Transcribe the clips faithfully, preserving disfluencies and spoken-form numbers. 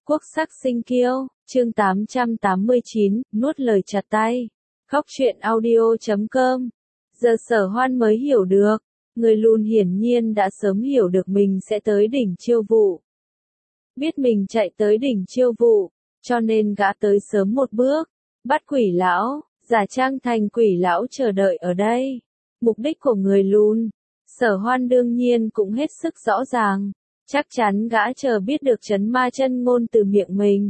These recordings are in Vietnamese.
Quốc sắc sinh kiêu, chương tám trăm tám mươi chín, nuốt lời chặt tay. Khóc chuyện audio chấm com. Giờ Sở Hoan mới hiểu được, người lùn hiển nhiên đã sớm hiểu được mình sẽ tới đỉnh chiêu vụ. Biết mình chạy tới đỉnh chiêu vụ, cho nên gã tới sớm một bước, bắt quỷ lão, giả trang thành quỷ lão chờ đợi ở đây. Mục đích của người lùn, Sở Hoan đương nhiên cũng hết sức rõ ràng. Chắc chắn gã chờ biết được chấn ma chân ngôn từ miệng mình.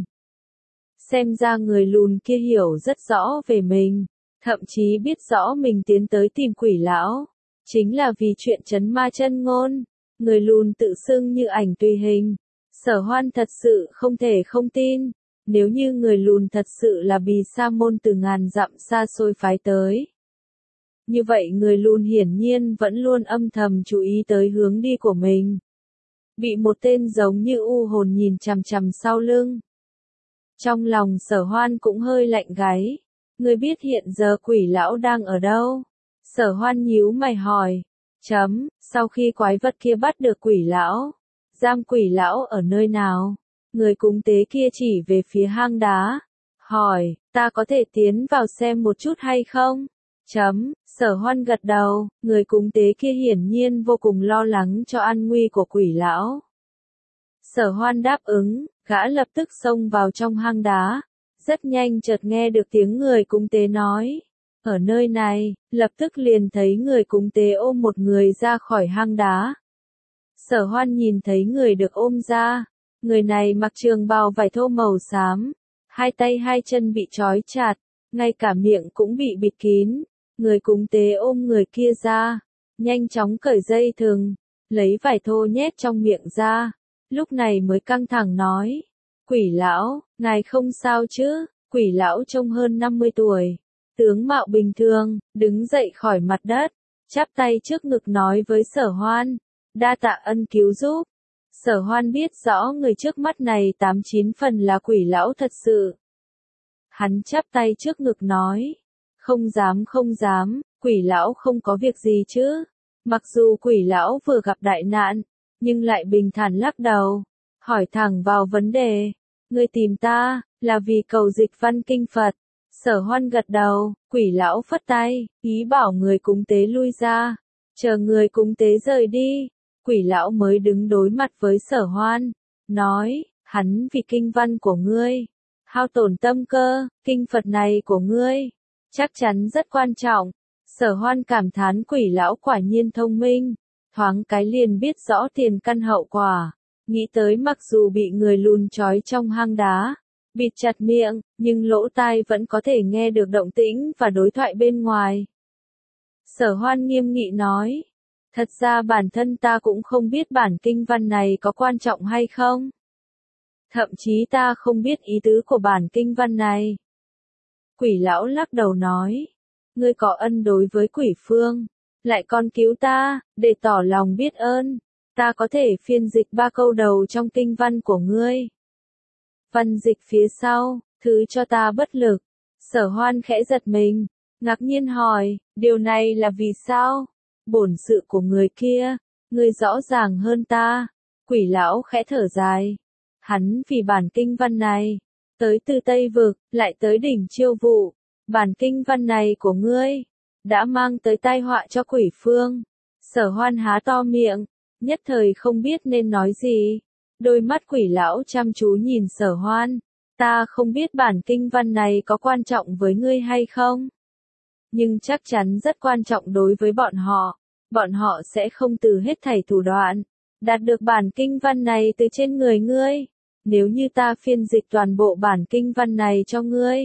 Xem ra người lùn kia hiểu rất rõ về mình, thậm chí biết rõ mình tiến tới tìm quỷ lão. Chính là vì chuyện chấn ma chân ngôn, người lùn tự xưng như ảnh tùy hình. Sở Hoan thật sự không thể không tin, nếu như người lùn thật sự là bì sa môn từ ngàn dặm xa xôi phái tới. Như vậy người lùn hiển nhiên vẫn luôn âm thầm chú ý tới hướng đi của mình. Bị một tên giống như u hồn nhìn chằm chằm sau lưng. Trong lòng Sở Hoan cũng hơi lạnh gáy. Ngươi biết hiện giờ quỷ lão đang ở đâu? Sở Hoan nhíu mày hỏi. Chấm, sau khi quái vật kia bắt được quỷ lão, giam quỷ lão ở nơi nào? Người cúng tế kia chỉ về phía hang đá. Hỏi, ta có thể tiến vào xem một chút hay không? Chấm, Sở Hoan gật đầu, người cúng tế kia hiển nhiên vô cùng lo lắng cho an nguy của quỷ lão. Sở Hoan đáp ứng, gã lập tức xông vào trong hang đá. Rất nhanh chợt nghe được tiếng người cúng tế nói. Ở nơi này, lập tức liền thấy người cúng tế ôm một người ra khỏi hang đá. Sở Hoan nhìn thấy người được ôm ra. Người này mặc trường bào vải thô màu xám. Hai tay hai chân bị trói chặt, ngay cả miệng cũng bị bịt kín. Người cúng tế ôm người kia ra, nhanh chóng cởi dây thừng, lấy vải thô nhét trong miệng ra, lúc này mới căng thẳng nói, quỷ lão, ngài không sao chứ? Quỷ lão trông hơn năm mươi tuổi, tướng mạo bình thường, đứng dậy khỏi mặt đất, chắp tay trước ngực nói với Sở Hoan, đa tạ ân cứu giúp. Sở Hoan biết rõ người trước mắt này tám chín phần là quỷ lão thật sự. Hắn chắp tay trước ngực nói, không dám không dám, quỷ lão không có việc gì chứ. Mặc dù quỷ lão vừa gặp đại nạn, nhưng lại bình thản lắc đầu, hỏi thẳng vào vấn đề. Ngươi tìm ta, là vì cầu dịch văn kinh Phật. Sở Hoan gật đầu, quỷ lão phất tay, ý bảo người cúng tế lui ra, chờ người cúng tế rời đi. Quỷ lão mới đứng đối mặt với Sở Hoan, nói, hắn vì kinh văn của ngươi, hao tổn tâm cơ, kinh Phật này của ngươi chắc chắn rất quan trọng. Sở Hoan cảm thán quỷ lão quả nhiên thông minh, thoáng cái liền biết rõ tiền căn hậu quả, nghĩ tới mặc dù bị người lùn trói trong hang đá, bịt chặt miệng, nhưng lỗ tai vẫn có thể nghe được động tĩnh và đối thoại bên ngoài. Sở Hoan nghiêm nghị nói, thật ra bản thân ta cũng không biết bản kinh văn này có quan trọng hay không. Thậm chí ta không biết ý tứ của bản kinh văn này. Quỷ lão lắc đầu nói, ngươi có ân đối với quỷ phương, lại còn cứu ta, để tỏ lòng biết ơn, ta có thể phiên dịch ba câu đầu trong kinh văn của ngươi. Văn dịch phía sau, thứ cho ta bất lực. Sở Hoan khẽ giật mình, ngạc nhiên hỏi, điều này là vì sao? Bổn sự của người kia, ngươi rõ ràng hơn ta. Quỷ lão khẽ thở dài, hắn vì bản kinh văn này, tới từ Tây Vực, lại tới đỉnh chiêu vụ. Bản kinh văn này của ngươi, đã mang tới tai họa cho quỷ phương. Sở Hoan há to miệng, nhất thời không biết nên nói gì. Đôi mắt quỷ lão chăm chú nhìn Sở Hoan, ta không biết bản kinh văn này có quan trọng với ngươi hay không. Nhưng chắc chắn rất quan trọng đối với bọn họ. Bọn họ sẽ không từ hết thảy thủ đoạn, đạt được bản kinh văn này từ trên người ngươi. Nếu như ta phiên dịch toàn bộ bản kinh văn này cho ngươi,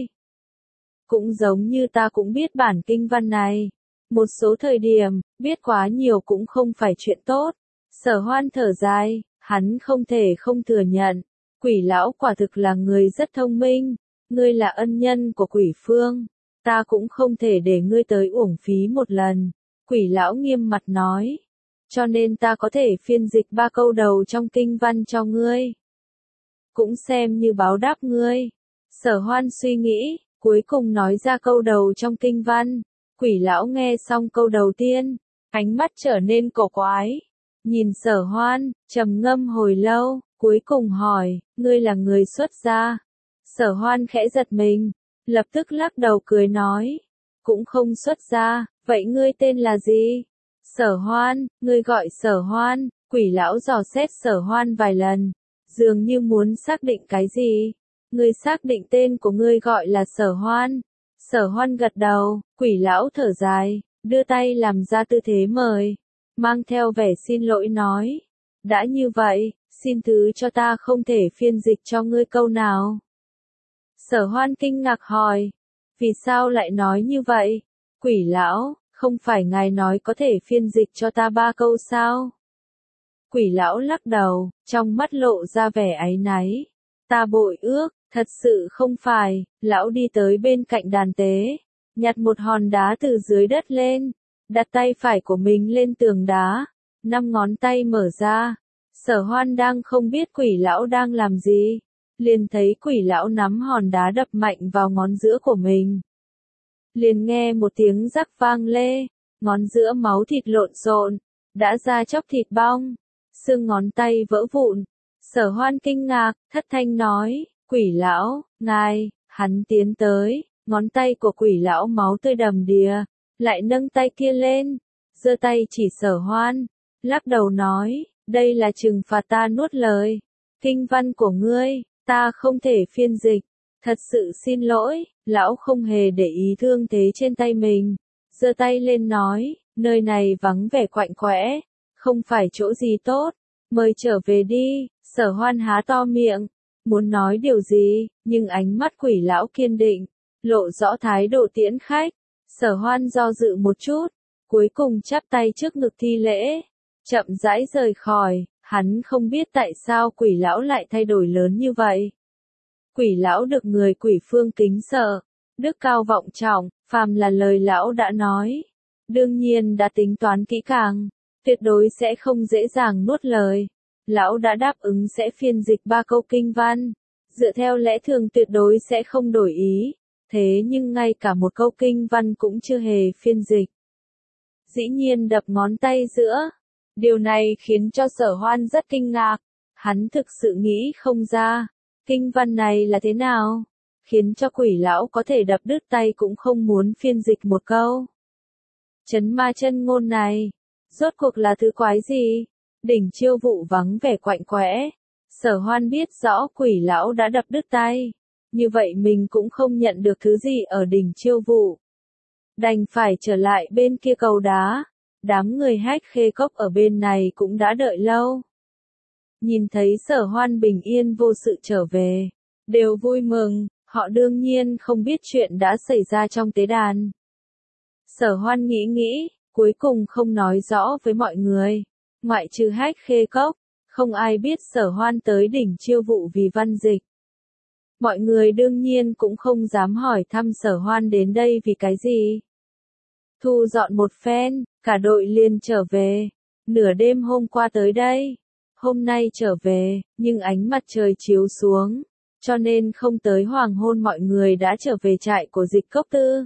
cũng giống như ta cũng biết bản kinh văn này. Một số thời điểm, biết quá nhiều cũng không phải chuyện tốt. Sở Hoan thở dài, hắn không thể không thừa nhận. Quỷ lão quả thực là người rất thông minh. Ngươi là ân nhân của quỷ phương, ta cũng không thể để ngươi tới uổng phí một lần. Quỷ lão nghiêm mặt nói, cho nên ta có thể phiên dịch ba câu đầu trong kinh văn cho ngươi, cũng xem như báo đáp ngươi. Sở Hoan suy nghĩ, cuối cùng nói ra câu đầu trong kinh văn. Quỷ lão nghe xong câu đầu tiên, ánh mắt trở nên cổ quái, nhìn Sở Hoan, trầm ngâm hồi lâu, cuối cùng hỏi, ngươi là người xuất gia? Sở Hoan khẽ giật mình, lập tức lắc đầu cười nói, cũng không xuất gia, vậy ngươi tên là gì? Sở Hoan, ngươi gọi Sở Hoan. Quỷ lão dò xét Sở Hoan vài lần, dường như muốn xác định cái gì. Ngươi xác định tên của ngươi gọi là Sở Hoan. Sở Hoan gật đầu, quỷ lão thở dài, đưa tay làm ra tư thế mời, mang theo vẻ xin lỗi nói, đã như vậy, xin thứ cho ta không thể phiên dịch cho ngươi câu nào. Sở Hoan kinh ngạc hỏi, vì sao lại nói như vậy? Quỷ lão, không phải ngài nói có thể phiên dịch cho ta ba câu sao? Quỷ lão lắc đầu, trong mắt lộ ra vẻ áy náy. Ta bội ước, thật sự không phải. Lão đi tới bên cạnh đàn tế, nhặt một hòn đá từ dưới đất lên, đặt tay phải của mình lên tường đá, năm ngón tay mở ra. Sở Hoan đang không biết quỷ lão đang làm gì, liền thấy quỷ lão nắm hòn đá đập mạnh vào ngón giữa của mình. Liền nghe một tiếng rắc vang lê, ngón giữa máu thịt lộn xộn, đã ra chóc thịt bong, xương ngón tay vỡ vụn. Sở Hoan kinh ngạc, thất thanh nói, quỷ lão, ngài, hắn tiến tới, ngón tay của quỷ lão máu tươi đầm đìa, lại nâng tay kia lên, giơ tay chỉ Sở Hoan, lắc đầu nói, đây là trừng phạt ta nuốt lời, kinh văn của ngươi, ta không thể phiên dịch, thật sự xin lỗi. Lão không hề để ý thương thế trên tay mình, giơ tay lên nói, nơi này vắng vẻ quạnh quẽ, không phải chỗ gì tốt, mời trở về đi. Sở Hoan há to miệng, muốn nói điều gì, nhưng ánh mắt quỷ lão kiên định, lộ rõ thái độ tiễn khách. Sở Hoan do dự một chút, cuối cùng chắp tay trước ngực thi lễ, chậm rãi rời khỏi. Hắn không biết tại sao quỷ lão lại thay đổi lớn như vậy. Quỷ lão được người quỷ phương kính sợ, đức cao vọng trọng, phàm là lời lão đã nói, đương nhiên đã tính toán kỹ càng, tuyệt đối sẽ không dễ dàng nuốt lời. Lão đã đáp ứng sẽ phiên dịch ba câu kinh văn, dựa theo lẽ thường tuyệt đối sẽ không đổi ý, thế nhưng ngay cả một câu kinh văn cũng chưa hề phiên dịch. Dĩ nhiên đập ngón tay giữa. Điều này khiến cho Sở Hoan rất kinh ngạc, hắn thực sự nghĩ không ra, kinh văn này là thế nào, khiến cho quỷ lão có thể đập đứt tay cũng không muốn phiên dịch một câu. Chấn ma chân ngôn này, rốt cuộc là thứ quái gì? Đỉnh Chiêu Vụ vắng vẻ quạnh quẽ, Sở Hoan biết rõ quỷ lão đã đập đứt tay, như vậy mình cũng không nhận được thứ gì ở đỉnh Chiêu Vụ. Đành phải trở lại bên kia cầu đá. Đám người Hách Khê Cốc ở bên này cũng đã đợi lâu. Nhìn thấy Sở Hoan bình yên vô sự trở về, đều vui mừng, họ đương nhiên không biết chuyện đã xảy ra trong tế đàn. Sở Hoan nghĩ nghĩ, cuối cùng không nói rõ với mọi người, ngoại trừ Hách Khê Cốc, không ai biết Sở Hoan tới đỉnh Chiêu Vụ vì văn dịch. Mọi người đương nhiên cũng không dám hỏi thăm Sở Hoan đến đây vì cái gì. Thu dọn một phen, cả đội liền trở về. Nửa đêm hôm qua tới đây, hôm nay trở về, nhưng ánh mặt trời chiếu xuống, cho nên không tới hoàng hôn mọi người đã trở về trại của Dịch Cốc Tư.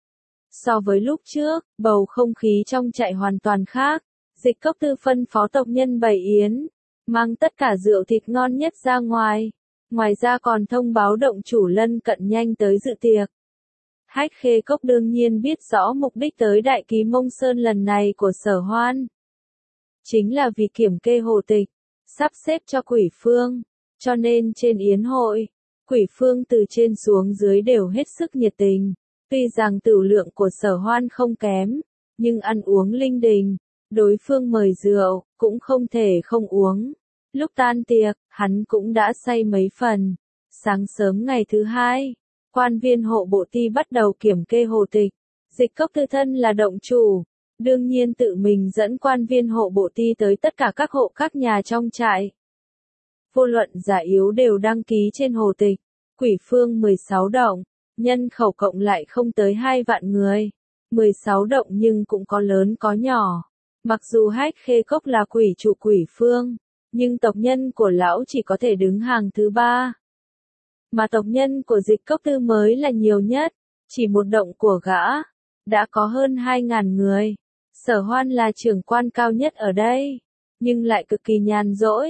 So với lúc trước, bầu không khí trong trại hoàn toàn khác. Dịch Cốc Tư phân phó tộc nhân bày yến, mang tất cả rượu thịt ngon nhất ra ngoài. Ngoài ra còn thông báo động chủ lân cận nhanh tới dự tiệc. Hách Khê Cốc đương nhiên biết rõ mục đích tới Đại Ký Mông Sơn lần này của Sở Hoan. Chính là vì kiểm kê hồ tịch, sắp xếp cho quỷ phương, cho nên trên yến hội, quỷ phương từ trên xuống dưới đều hết sức nhiệt tình. Tuy rằng tửu lượng của Sở Hoan không kém, nhưng ăn uống linh đình, đối phương mời rượu, cũng không thể không uống. Lúc tan tiệc, hắn cũng đã say mấy phần. Sáng sớm ngày thứ hai, quan viên hộ bộ ti bắt đầu kiểm kê hồ tịch. Dịch Cốc Tư thân là động chủ, đương nhiên tự mình dẫn quan viên hộ bộ ti tới tất cả các hộ các nhà trong trại. Vô luận già yếu đều đăng ký trên hồ tịch. Quỷ phương mười sáu động, nhân khẩu cộng lại không tới hai vạn người. mười sáu động nhưng cũng có lớn có nhỏ. Mặc dù Hách Khê Cốc là quỷ trụ quỷ phương, nhưng tộc nhân của lão chỉ có thể đứng hàng thứ ba. Mà tộc nhân của Dịch Cốc Tư mới là nhiều nhất, chỉ một động của gã, đã có hơn hai ngàn người. Sở Hoan là trưởng quan cao nhất ở đây, nhưng lại cực kỳ nhàn rỗi.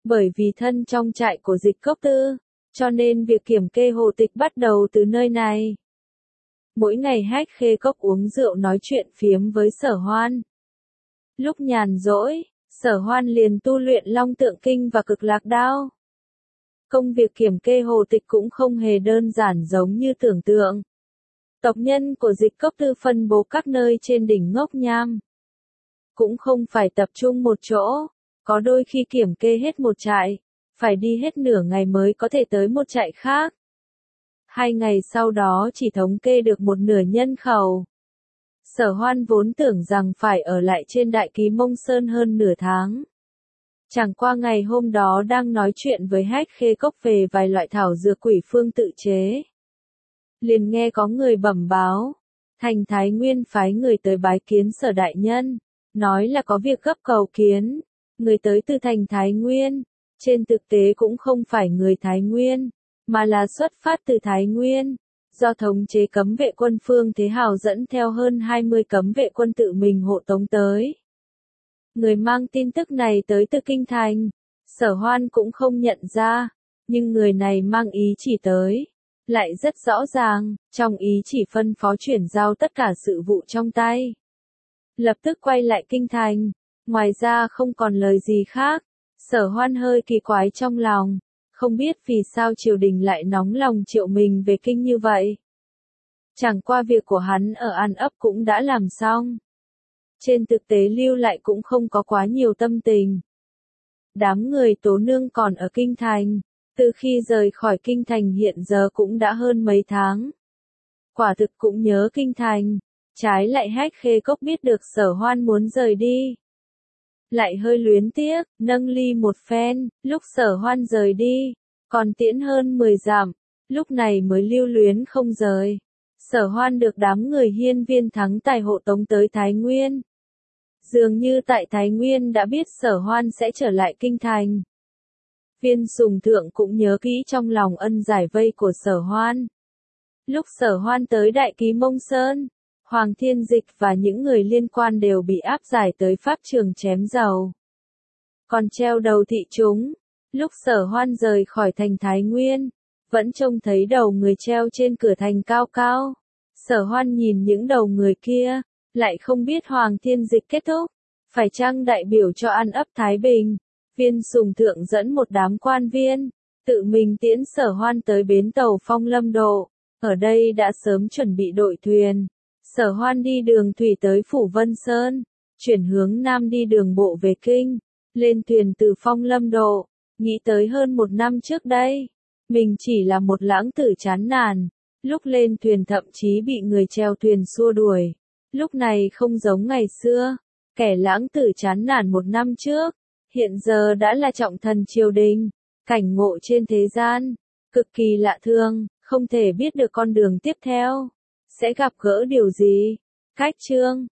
Bởi vì thân trong trại của Dịch Cốc Tư, cho nên việc kiểm kê hộ tịch bắt đầu từ nơi này. Mỗi ngày Hách Khê Cốc uống rượu nói chuyện phiếm với Sở Hoan. Lúc nhàn rỗi, Sở Hoan liền tu luyện Long Tượng Kinh và Cực Lạc Đao. Công việc kiểm kê hộ tịch cũng không hề đơn giản giống như tưởng tượng. Tộc nhân của Dịch Cốc Tư phân bố các nơi trên đỉnh Ngốc Nham. Cũng không phải tập trung một chỗ, có đôi khi kiểm kê hết một trại, phải đi hết nửa ngày mới có thể tới một trại khác. Hai ngày sau đó chỉ thống kê được một nửa nhân khẩu. Sở Hoan vốn tưởng rằng phải ở lại trên Đại Ký Mông Sơn hơn nửa tháng. Chẳng qua ngày hôm đó đang nói chuyện với Hách Khê Cốc về vài loại thảo dược quỷ phương tự chế. Liền nghe có người bẩm báo, Thành Thái Nguyên phái người tới bái kiến Sở đại nhân, nói là có việc gấp cầu kiến, người tới từ thành Thái Nguyên, trên thực tế cũng không phải người Thái Nguyên, mà là xuất phát từ Thái Nguyên, do thống chế cấm vệ quân Phương Thế Hào dẫn theo hơn hai mươi cấm vệ quân tự mình hộ tống tới. Người mang tin tức này tới từ Kinh Thành, Sở Hoan cũng không nhận ra, nhưng người này mang ý chỉ tới, lại rất rõ ràng, trong ý chỉ phân phó chuyển giao tất cả sự vụ trong tay. Lập tức quay lại Kinh Thành, ngoài ra không còn lời gì khác. Sở Hoan hơi kỳ quái trong lòng, không biết vì sao triều đình lại nóng lòng triệu mình về kinh như vậy. Chẳng qua việc của hắn ở An Ấp cũng đã làm xong. Trên thực tế lưu lại cũng không có quá nhiều tâm tình. Đám người Tố Nương còn ở Kinh Thành, từ khi rời khỏi Kinh Thành hiện giờ cũng đã hơn mấy tháng. Quả thực cũng nhớ Kinh Thành, trái lại Hách Khê Cốc biết được Sở Hoan muốn rời đi. Lại hơi luyến tiếc, nâng ly một phen, lúc Sở Hoan rời đi, còn tiễn hơn mười dặm, lúc này mới lưu luyến không rời. Sở Hoan được đám người Hiên Viên Thắng tài hộ tống tới Thái Nguyên. Dường như tại Thái Nguyên đã biết Sở Hoan sẽ trở lại Kinh Thành. Viên Sùng Thượng cũng nhớ kỹ trong lòng ân giải vây của Sở Hoan. Lúc Sở Hoan tới Đại Ký Mông Sơn, Hoàng Thiên Dịch và những người liên quan đều bị áp giải tới pháp trường chém dầu. Còn treo đầu thị chúng, lúc Sở Hoan rời khỏi thành Thái Nguyên, vẫn trông thấy đầu người treo trên cửa thành cao cao. Sở Hoan nhìn những đầu người kia, lại không biết Hoàng Thiên Dịch kết thúc, phải chăng đại biểu cho An Ấp Thái Bình. Viên Sùng Thượng dẫn một đám quan viên, tự mình tiễn Sở Hoan tới bến tàu Phong Lâm Độ, ở đây đã sớm chuẩn bị đội thuyền. Sở Hoan đi đường thủy tới Phủ Vân Sơn, chuyển hướng nam đi đường bộ về kinh, lên thuyền từ Phong Lâm Độ, nghĩ tới hơn một năm trước đây, mình chỉ là một lãng tử chán nản, lúc lên thuyền thậm chí bị người chèo thuyền xua đuổi, lúc này không giống ngày xưa, kẻ lãng tử chán nản một năm trước, hiện giờ đã là trọng thần triều đình, cảnh ngộ trên thế gian, cực kỳ lạ thường, không thể biết được con đường tiếp theo sẽ gặp gỡ điều gì. Cách chương